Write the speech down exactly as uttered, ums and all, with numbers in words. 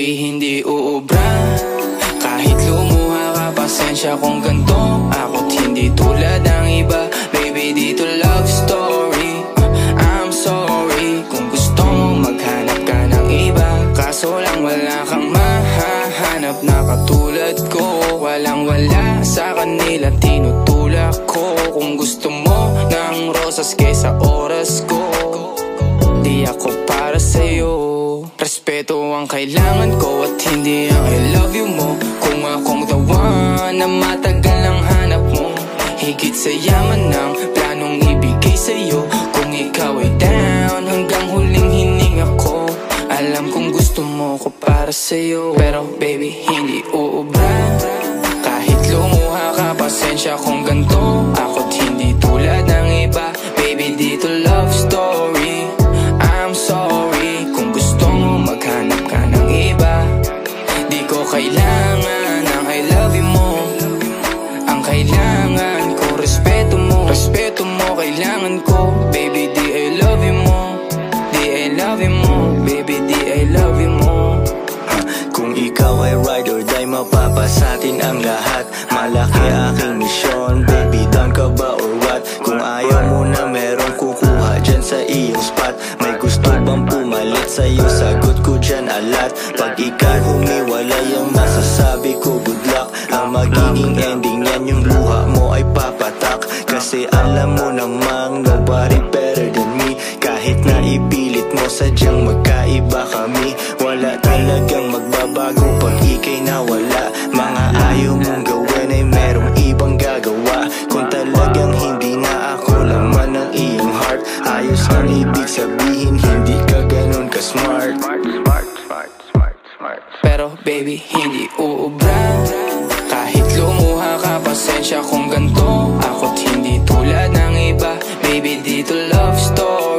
baby hindi uubra. Kahit lumuha ka, pasensya kung ganto. Ako't hindi tulad ng iba, baby dito love story. uh, I'm sorry kung gusto mo maghanap ka ng iba. Kaso lang wala kang mahahanap na katulad ko. Walang wala sa kanila, tinutulak ko. Kung gusto mo ng rosas kesa oras ko, di ako para sa'yo. Respeto ang kailangan ko at hindi ang I love you mo. Kung akong the one na matagal ang hanap mo, higit sa yaman ng planong ibigay sa'yo. Kung ikaw ay down, hanggang huling hininga ko. Alam kong gusto mo ko para sa'yo, pero baby hindi uubra. Kahit lumuha ka, pasensya kung ganto. Ako't hindi tulad ng iba, baby dito love story. I'm sorry kung gusto mo maghanap ka ng iba. Di ko kailangan ang I love you mo. Ang kailangan ko respeto mo. Respeto mo kailangan ko, baby di I love you mo. Di I love you mo, baby di I love you mo. Kung ikaw ay ride or die, mapapasatin ang lahat. Malaki aking misyon, baby down ka ba or what? Kung ayaw mo na merong kukuha dyan sa iyong spot. May gusto bang pumalit sa'yo? Sagot ko dyan alat. Pag ikaw humiwalay, ang masasabi ko good luck. Ang magiging ending yan, yung luha mo ay papatak. Kasi alam mo namang nobody better than me. Kahit na ipilit mo, sadyang magkaiba kami. Wala talagang magbabago pag ika'y nawala. Mga ayaw mong gawin ay merong ibang gagawa. Kung talagang hindi na ako laman ng iyong heart, ayos ang ibig sabihin, hindi ka ganun ka-smart. Pero baby hindi uubra. Kahit lumuha ka, pasensya kung ganto. Ako't hindi tulad ng iba, baby dito love story.